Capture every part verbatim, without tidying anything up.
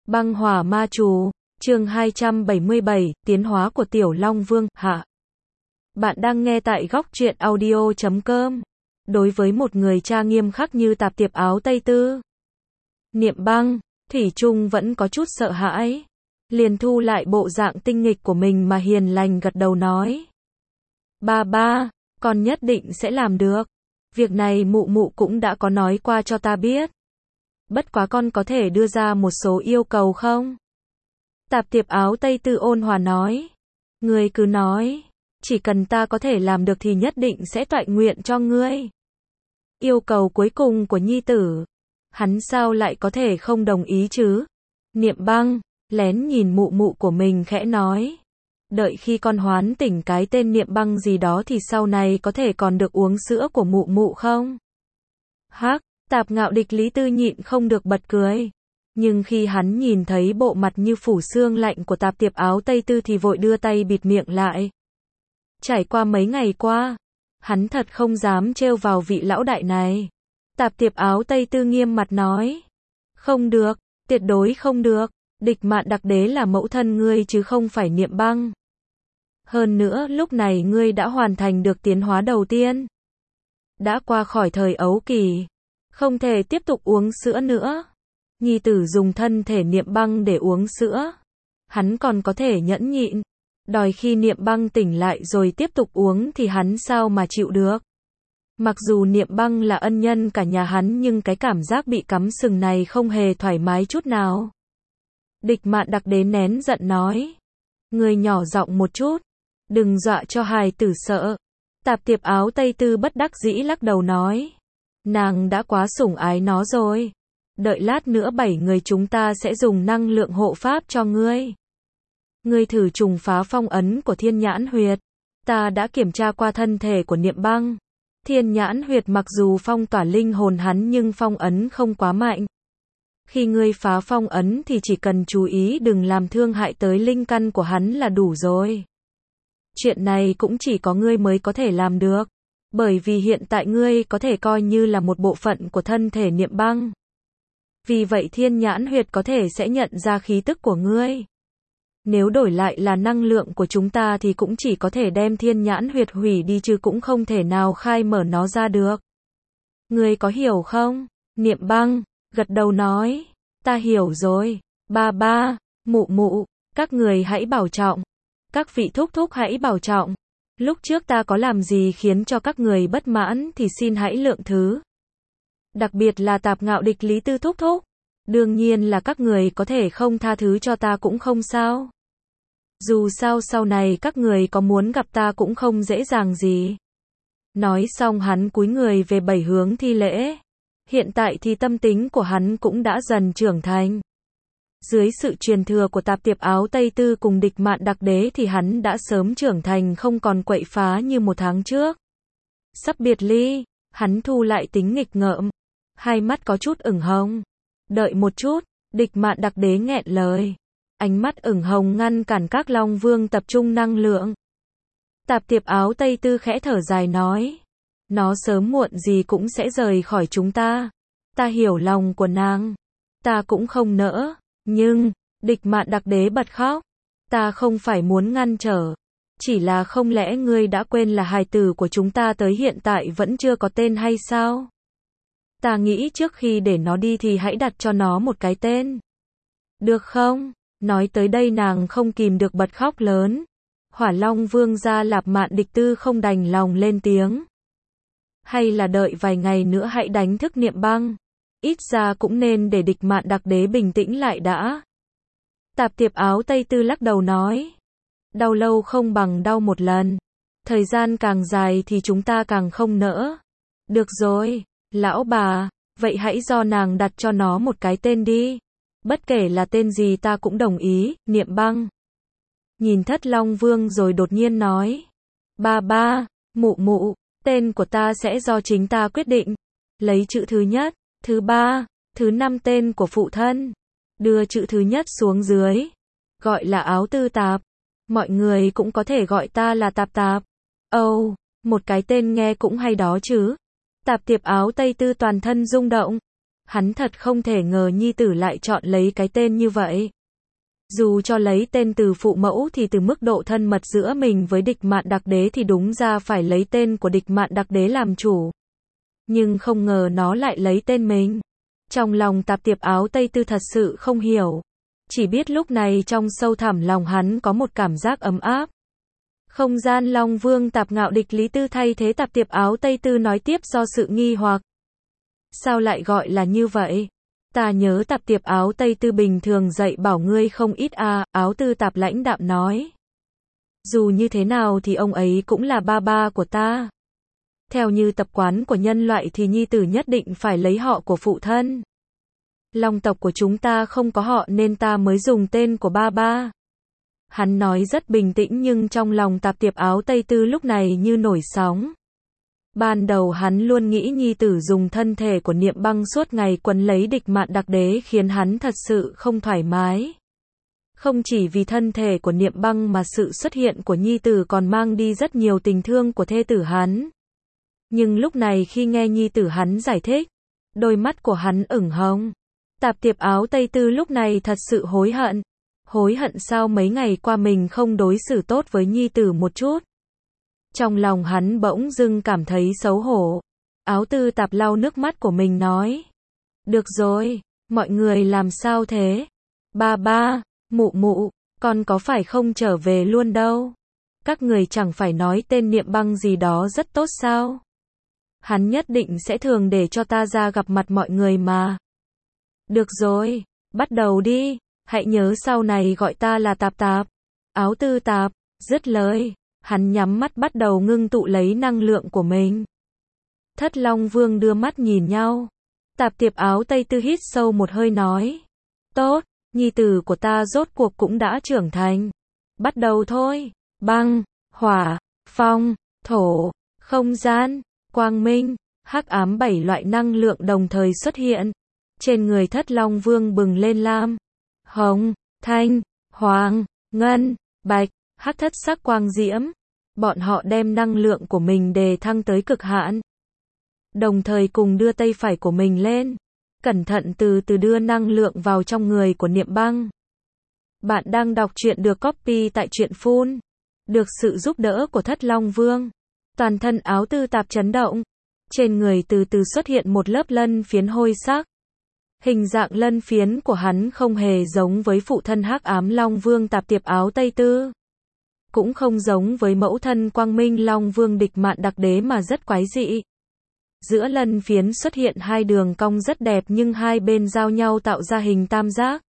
Băng hỏa ma chú, chương hai trăm bảy mươi bảy, tiến hóa của Tiểu Long Vương, hạ. Bạn đang nghe tại góc truyện audio chấm com. Đối với một người cha nghiêm khắc như Tạp Tiệp Áo Tây Tư, Niệm Băng, thủy chung vẫn có chút sợ hãi. Liền thu lại bộ dạng tinh nghịch của mình mà hiền lành gật đầu nói. Ba ba, con nhất định sẽ làm được. Việc này mụ mụ cũng đã có nói qua cho ta biết. Bất quá con có thể đưa ra một số yêu cầu không? Tạp Tiệp Áo Tây Tư ôn hòa nói. Ngươi cứ nói, chỉ cần ta có thể làm được thì nhất định sẽ toại nguyện cho ngươi. Yêu cầu cuối cùng của nhi tử, hắn sao lại có thể không đồng ý chứ? Niệm Băng, lén nhìn mụ mụ của mình khẽ nói. Đợi khi con hoán tỉnh cái tên Niệm Băng gì đó thì sau này có thể còn được uống sữa của mụ mụ không? Hắc, Tạp Ngạo Địch Lý Tư nhịn không được bật cười. Nhưng khi hắn nhìn thấy bộ mặt như phủ xương lạnh của Tạp Tiệp Áo Tây Tư thì vội đưa tay bịt miệng lại. Trải qua mấy ngày qua, hắn thật không dám trêu vào vị lão đại này. Tạp Tiệp Áo Tây Tư nghiêm mặt nói. Không được, tuyệt đối không được. Địch Mạn Đặc Đế là mẫu thân ngươi chứ không phải Niệm Băng. Hơn nữa lúc này ngươi đã hoàn thành được tiến hóa đầu tiên. Đã qua khỏi thời ấu kỳ. Không thể tiếp tục uống sữa nữa. Nhi tử dùng thân thể Niệm Băng để uống sữa. Hắn còn có thể nhẫn nhịn. Đòi khi Niệm Băng tỉnh lại rồi tiếp tục uống thì hắn sao mà chịu được. Mặc dù Niệm Băng là ân nhân cả nhà hắn nhưng cái cảm giác bị cắm sừng này không hề thoải mái chút nào. Địch Mạn Đặc Đế nén giận nói. Người nhỏ giọng một chút. Đừng dọa cho hài tử sợ. Tạp Tiệp Áo Tây Tư bất đắc dĩ lắc đầu nói. Nàng đã quá sủng ái nó rồi. Đợi lát nữa bảy người chúng ta sẽ dùng năng lượng hộ pháp cho ngươi. Ngươi thử trùng phá phong ấn của Thiên Nhãn Huyệt. Ta đã kiểm tra qua thân thể của Niệm Băng. Thiên Nhãn Huyệt mặc dù phong tỏa linh hồn hắn nhưng phong ấn không quá mạnh. Khi ngươi phá phong ấn thì chỉ cần chú ý đừng làm thương hại tới linh căn của hắn là đủ rồi. Chuyện này cũng chỉ có ngươi mới có thể làm được. Bởi vì hiện tại ngươi có thể coi như là một bộ phận của thân thể Niệm Băng. Vì vậy Thiên Nhãn Huyệt có thể sẽ nhận ra khí tức của ngươi. Nếu đổi lại là năng lượng của chúng ta thì cũng chỉ có thể đem Thiên Nhãn Huyệt hủy đi chứ cũng không thể nào khai mở nó ra được. Ngươi có hiểu không? Niệm Băng gật đầu nói. Ta hiểu rồi. Ba ba, mụ mụ, các người hãy bảo trọng. Các vị thúc thúc hãy bảo trọng. Lúc trước ta có làm gì khiến cho các người bất mãn thì xin hãy lượng thứ. Đặc biệt là Tạp Ngạo Địch Lý Tư thúc thúc. Đương nhiên là các người có thể không tha thứ cho ta cũng không sao. Dù sao sau này các người có muốn gặp ta cũng không dễ dàng gì. Nói xong hắn cúi người về bảy hướng thi lễ. Hiện tại thì tâm tính của hắn cũng đã dần trưởng thành. Dưới sự truyền thừa của Tạp Tiệp Áo Tây Tư cùng Địch Mạn Đặc Đế thì hắn đã sớm trưởng thành không còn quậy phá như một tháng trước. Sắp biệt ly, hắn thu lại tính nghịch ngợm. Hai mắt có chút ửng hồng. Đợi một chút, Địch Mạn Đặc Đế nghẹn lời. Ánh mắt ửng hồng ngăn cản các Long Vương tập trung năng lượng. Tạp Tiệp Áo Tây Tư khẽ thở dài nói. Nó sớm muộn gì cũng sẽ rời khỏi chúng ta. Ta hiểu lòng của nàng. Ta cũng không nỡ. Nhưng, Địch Mạn Đặc Đế bật khóc. Ta không phải muốn ngăn trở. Chỉ là không lẽ ngươi đã quên là hài tử của chúng ta tới hiện tại vẫn chưa có tên hay sao? Ta nghĩ trước khi để nó đi thì hãy đặt cho nó một cái tên. Được không? Nói tới đây nàng không kìm được bật khóc lớn. Hỏa Long Vương gia Lạp Mạn Địch Tư không đành lòng lên tiếng. Hay là đợi vài ngày nữa hãy đánh thức Niệm Băng. Ít ra cũng nên để Địch Mạn Đặc Đế bình tĩnh lại đã. Tạp Tiệp Áo Tây Tư lắc đầu nói. Đau lâu không bằng đau một lần. Thời gian càng dài thì chúng ta càng không nỡ. Được rồi, lão bà, vậy hãy do nàng đặt cho nó một cái tên đi. Bất kể là tên gì ta cũng đồng ý, Niệm Băng. Nhìn Thất Long Vương rồi đột nhiên nói. Ba ba, mụ mụ, tên của ta sẽ do chính ta quyết định. Lấy chữ thứ nhất, thứ ba, thứ năm tên của phụ thân. Đưa chữ thứ nhất xuống dưới. Gọi là Áo Tư Tạp. Mọi người cũng có thể gọi ta là Tạp Tạp. Ồ, oh, một cái tên nghe cũng hay đó chứ. Tạp Tiệp Áo Tây Tư toàn thân rung động. Hắn thật không thể ngờ nhi tử lại chọn lấy cái tên như vậy. Dù cho lấy tên từ phụ mẫu thì từ mức độ thân mật giữa mình với Địch Mạn Đặc Đế thì đúng ra phải lấy tên của Địch Mạn Đặc Đế làm chủ. Nhưng không ngờ nó lại lấy tên mình. Trong lòng Tạp Tiệp Áo Tây Tư thật sự không hiểu. Chỉ biết lúc này trong sâu thẳm lòng hắn có một cảm giác ấm áp. Không gian Long Vương Tạp Ngạo Địch Lý Tư thay thế Tạp Tiệp Áo Tây Tư nói tiếp do sự nghi hoặc. Sao lại gọi là như vậy? Ta nhớ Tạp Tiệp Áo Tây Tư bình thường dạy bảo ngươi không ít à, Áo Tư Tạp lãnh đạm nói. Dù như thế nào thì ông ấy cũng là ba ba của ta. Theo như tập quán của nhân loại thì nhi tử nhất định phải lấy họ của phụ thân. Long tộc của chúng ta không có họ nên ta mới dùng tên của ba ba. Hắn nói rất bình tĩnh nhưng trong lòng Tạp Tiệp Áo Tây Tư lúc này như nổi sóng. Ban đầu hắn luôn nghĩ nhi tử dùng thân thể của Niệm Băng suốt ngày quấn lấy Địch Mạn Đặc Đế khiến hắn thật sự không thoải mái. Không chỉ vì thân thể của Niệm Băng mà sự xuất hiện của nhi tử còn mang đi rất nhiều tình thương của thê tử hắn. Nhưng lúc này khi nghe nhi tử hắn giải thích, đôi mắt của hắn ửng hồng. Tạp Tiệp Áo Tây Tư lúc này thật sự hối hận. Hối hận sao mấy ngày qua mình không đối xử tốt với nhi tử một chút. Trong lòng hắn bỗng dưng cảm thấy xấu hổ. Áo Tư Tạp lau nước mắt của mình nói. Được rồi, mọi người làm sao thế? Ba ba, mụ mụ, con có phải không trở về luôn đâu? Các người chẳng phải nói tên Niệm Băng gì đó rất tốt sao? Hắn nhất định sẽ thường để cho ta ra gặp mặt mọi người mà. Được rồi, bắt đầu đi, hãy nhớ sau này gọi ta là Tạp Tạp. Áo Tư Tạp, dứt lời, hắn nhắm mắt bắt đầu ngưng tụ lấy năng lượng của mình. Thất Long Vương đưa mắt nhìn nhau. Tạp Tiệp Áo Tây Tư hít sâu một hơi nói. Tốt, nhi tử của ta rốt cuộc cũng đã trưởng thành. Bắt đầu thôi, băng, hỏa, phong, thổ, không gian, quang minh, hắc ám bảy loại năng lượng đồng thời xuất hiện. Trên người Thất Long Vương bừng lên lam, hồng, thanh, hoàng, ngân, bạch, hắc thất sắc quang diễm. Bọn họ đem năng lượng của mình đề thăng tới cực hạn. Đồng thời cùng đưa tay phải của mình lên. Cẩn thận từ từ đưa năng lượng vào trong người của Niệm Băng. Bạn đang đọc truyện được copy tại truyện phun. Được sự giúp đỡ của Thất Long Vương. Toàn thân Áo Tư Tạp chấn động. Trên người từ từ xuất hiện một lớp lân phiến hôi sắc. Hình dạng lân phiến của hắn không hề giống với phụ thân hắc ám Long Vương Tạp Tiệp Áo Tây Tư. Cũng không giống với mẫu thân Quang Minh Long Vương Địch Mạn Đặc Đế mà rất quái dị. Giữa lân phiến xuất hiện hai đường cong rất đẹp nhưng hai bên giao nhau tạo ra hình tam giác.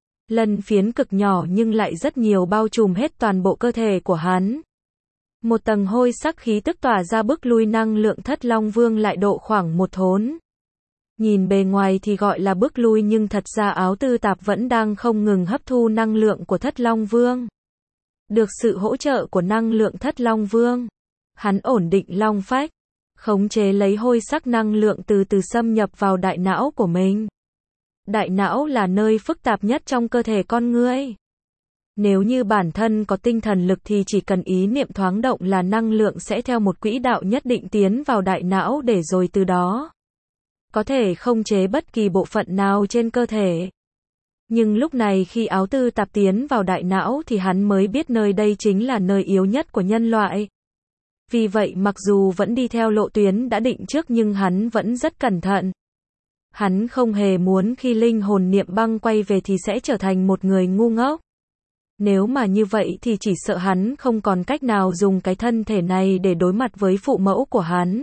Lân phiến cực nhỏ nhưng lại rất nhiều bao trùm hết toàn bộ cơ thể của hắn. Một tầng hôi sắc khí tức tỏa ra bức lui năng lượng Thất Long Vương lại độ khoảng một thốn. Nhìn bề ngoài thì gọi là bức lui nhưng thật ra Áo Tư Tạp vẫn đang không ngừng hấp thu năng lượng của Thất Long Vương. Được sự hỗ trợ của năng lượng Thất Long Vương, hắn ổn định long phách, khống chế lấy hôi sắc năng lượng từ từ xâm nhập vào đại não của mình. Đại não là nơi phức tạp nhất trong cơ thể con người. Nếu như bản thân có tinh thần lực thì chỉ cần ý niệm thoáng động là năng lượng sẽ theo một quỹ đạo nhất định tiến vào đại não để rồi từ đó có thể khống chế bất kỳ bộ phận nào trên cơ thể. Nhưng lúc này khi Áo Tư Tạp tiến vào đại não thì hắn mới biết nơi đây chính là nơi yếu nhất của nhân loại. Vì vậy mặc dù vẫn đi theo lộ tuyến đã định trước nhưng hắn vẫn rất cẩn thận. Hắn không hề muốn khi linh hồn Niệm Băng quay về thì sẽ trở thành một người ngu ngốc. Nếu mà như vậy thì chỉ sợ hắn không còn cách nào dùng cái thân thể này để đối mặt với phụ mẫu của hắn.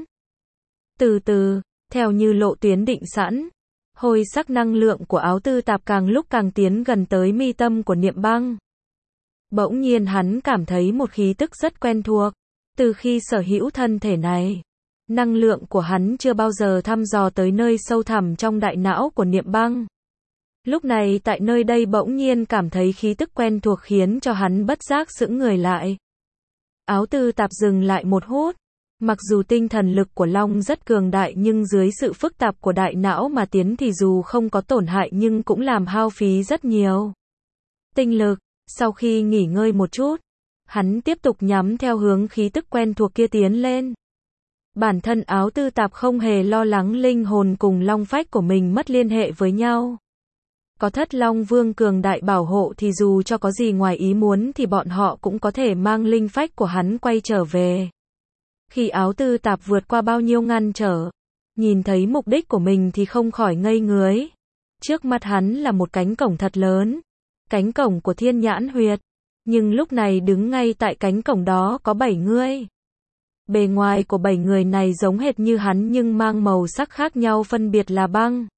Từ từ, theo như lộ tuyến định sẵn, hôi sắc năng lượng của Áo Tư Tạp càng lúc càng tiến gần tới mi tâm của Niệm Băng. Bỗng nhiên hắn cảm thấy một khí tức rất quen thuộc. Từ khi sở hữu thân thể này, năng lượng của hắn chưa bao giờ thăm dò tới nơi sâu thẳm trong đại não của Niệm Băng. Lúc này tại nơi đây bỗng nhiên cảm thấy khí tức quen thuộc khiến cho hắn bất giác sững người lại. Áo Tư Tạp dừng lại một hút. Mặc dù tinh thần lực của Long rất cường đại nhưng dưới sự phức tạp của đại não mà tiến thì dù không có tổn hại nhưng cũng làm hao phí rất nhiều tinh lực. Sau khi nghỉ ngơi một chút, hắn tiếp tục nhắm theo hướng khí tức quen thuộc kia tiến lên. Bản thân Áo Tư Tạp không hề lo lắng linh hồn cùng long phách của mình mất liên hệ với nhau. Có Thất Long Vương cường đại bảo hộ thì dù cho có gì ngoài ý muốn thì bọn họ cũng có thể mang linh phách của hắn quay trở về. Khi Áo Tư Tạp vượt qua bao nhiêu ngăn trở, nhìn thấy mục đích của mình thì không khỏi ngây người. Trước mặt hắn là một cánh cổng thật lớn, cánh cổng của Thiên Nhãn Huyệt. Nhưng lúc này đứng ngay tại cánh cổng đó có bảy người. Bề ngoài của bảy người này giống hệt như hắn nhưng mang màu sắc khác nhau, phân biệt là băng,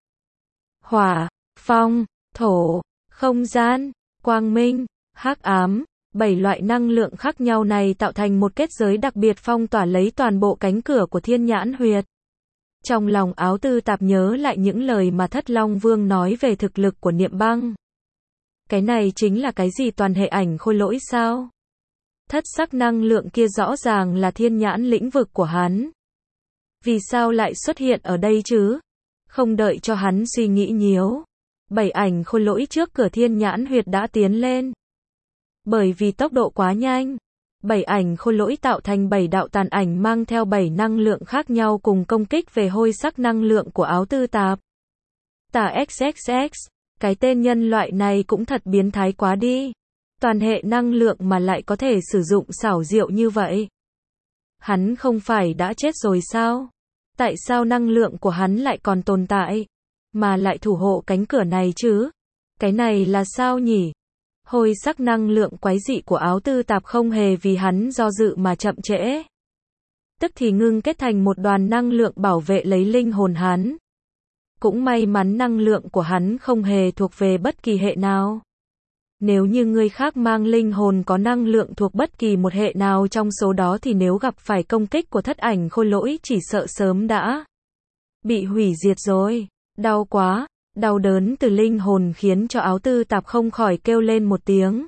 hỏa, phong, thổ, không gian, quang minh, hắc ám. Bảy loại năng lượng khác nhau này tạo thành một kết giới đặc biệt phong tỏa lấy toàn bộ cánh cửa của Thiên Nhãn Huyệt. Trong lòng Áo Tư Tạp nhớ lại những lời mà Thất Long Vương nói về thực lực của Niệm Băng. Cái này chính là cái gì, toàn hệ ảnh khôi lỗi sao? Thất sắc năng lượng kia rõ ràng là thiên nhãn lĩnh vực của hắn. Vì sao lại xuất hiện ở đây chứ? Không đợi cho hắn suy nghĩ nhiều, bảy ảnh khôi lỗi trước cửa Thiên Nhãn Huyệt đã tiến lên. Bởi vì tốc độ quá nhanh, bảy ảnh khôi lỗi tạo thành bảy đạo tàn ảnh mang theo bảy năng lượng khác nhau cùng công kích về hôi sắc năng lượng của Áo Tư Tạp. Tà ích ích ích, cái tên nhân loại này cũng thật biến thái quá đi. Toàn hệ năng lượng mà lại có thể sử dụng xảo diệu như vậy. Hắn không phải đã chết rồi sao? Tại sao năng lượng của hắn lại còn tồn tại, mà lại thủ hộ cánh cửa này chứ? Cái này là sao nhỉ? Hôi sắc năng lượng quái dị của Áo Tư Tạp không hề vì hắn do dự mà chậm trễ. Tức thì ngưng kết thành một đoàn năng lượng bảo vệ lấy linh hồn hắn. Cũng may mắn năng lượng của hắn không hề thuộc về bất kỳ hệ nào. Nếu như người khác mang linh hồn có năng lượng thuộc bất kỳ một hệ nào trong số đó thì nếu gặp phải công kích của thất ảnh khôi lỗi chỉ sợ sớm đã bị hủy diệt rồi. Đau quá, đau đớn từ linh hồn khiến cho Áo Tư Tạp không khỏi kêu lên một tiếng.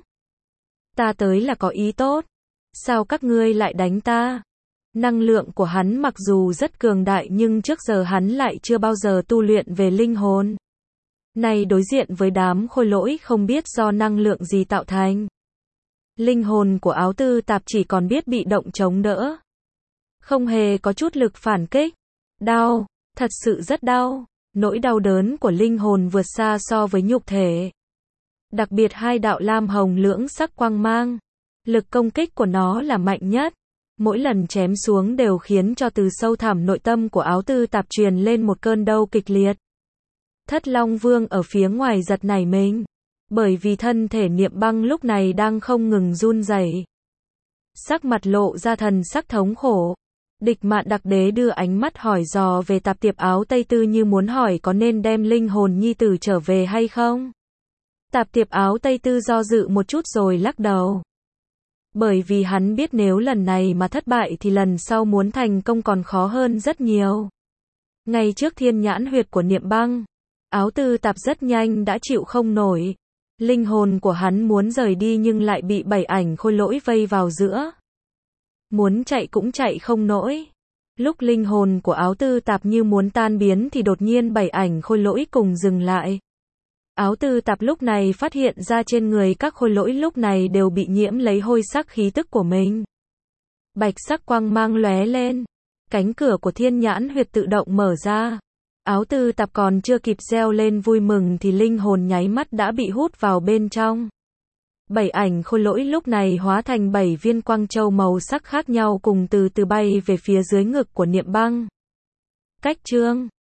Ta tới là có ý tốt. Sao các ngươi lại đánh ta? Năng lượng của hắn mặc dù rất cường đại nhưng trước giờ hắn lại chưa bao giờ tu luyện về linh hồn. Này đối diện với đám khôi lỗi không biết do năng lượng gì tạo thành. Linh hồn của Áo Tư Tạp chỉ còn biết bị động chống đỡ. Không hề có chút lực phản kích. Đau, thật sự rất đau. Nỗi đau đớn của linh hồn vượt xa so với nhục thể. Đặc biệt hai đạo lam hồng lưỡng sắc quang mang. Lực công kích của nó là mạnh nhất. Mỗi lần chém xuống đều khiến cho từ sâu thẳm nội tâm của Áo Tư Tạp truyền lên một cơn đau kịch liệt. Thất Long Vương ở phía ngoài giật nảy mình. Bởi vì thân thể Niệm Băng lúc này đang không ngừng run rẩy. Sắc mặt lộ ra thần sắc thống khổ. Địch Mạn Đặc Đế đưa ánh mắt hỏi dò về Tạp Tiệp Áo Tây Tư như muốn hỏi có nên đem linh hồn nhi tử trở về hay không. Tạp Tiệp Áo Tây Tư do dự một chút rồi lắc đầu. Bởi vì hắn biết nếu lần này mà thất bại thì lần sau muốn thành công còn khó hơn rất nhiều. Ngay trước Thiên Nhãn Huyệt của Niệm Băng, Áo Tư Tạp rất nhanh đã chịu không nổi. Linh hồn của hắn muốn rời đi nhưng lại bị bảy ảnh khôi lỗi vây vào giữa. Muốn chạy cũng chạy không nổi. Lúc linh hồn của Áo Tư Tạp như muốn tan biến thì đột nhiên bảy ảnh khôi lỗi cùng dừng lại. Áo Tư Tạp lúc này phát hiện ra trên người các khôi lỗi lúc này đều bị nhiễm lấy hôi sắc khí tức của mình. Bạch sắc quang mang lóe lên. Cánh cửa của Thiên Nhãn Huyệt tự động mở ra. Áo Tư Tạp còn chưa kịp reo lên vui mừng thì linh hồn nháy mắt đã bị hút vào bên trong. Bảy ảnh khôi lỗi lúc này hóa thành bảy viên quang châu màu sắc khác nhau cùng từ từ bay về phía dưới ngực của Niệm Băng. Cách chương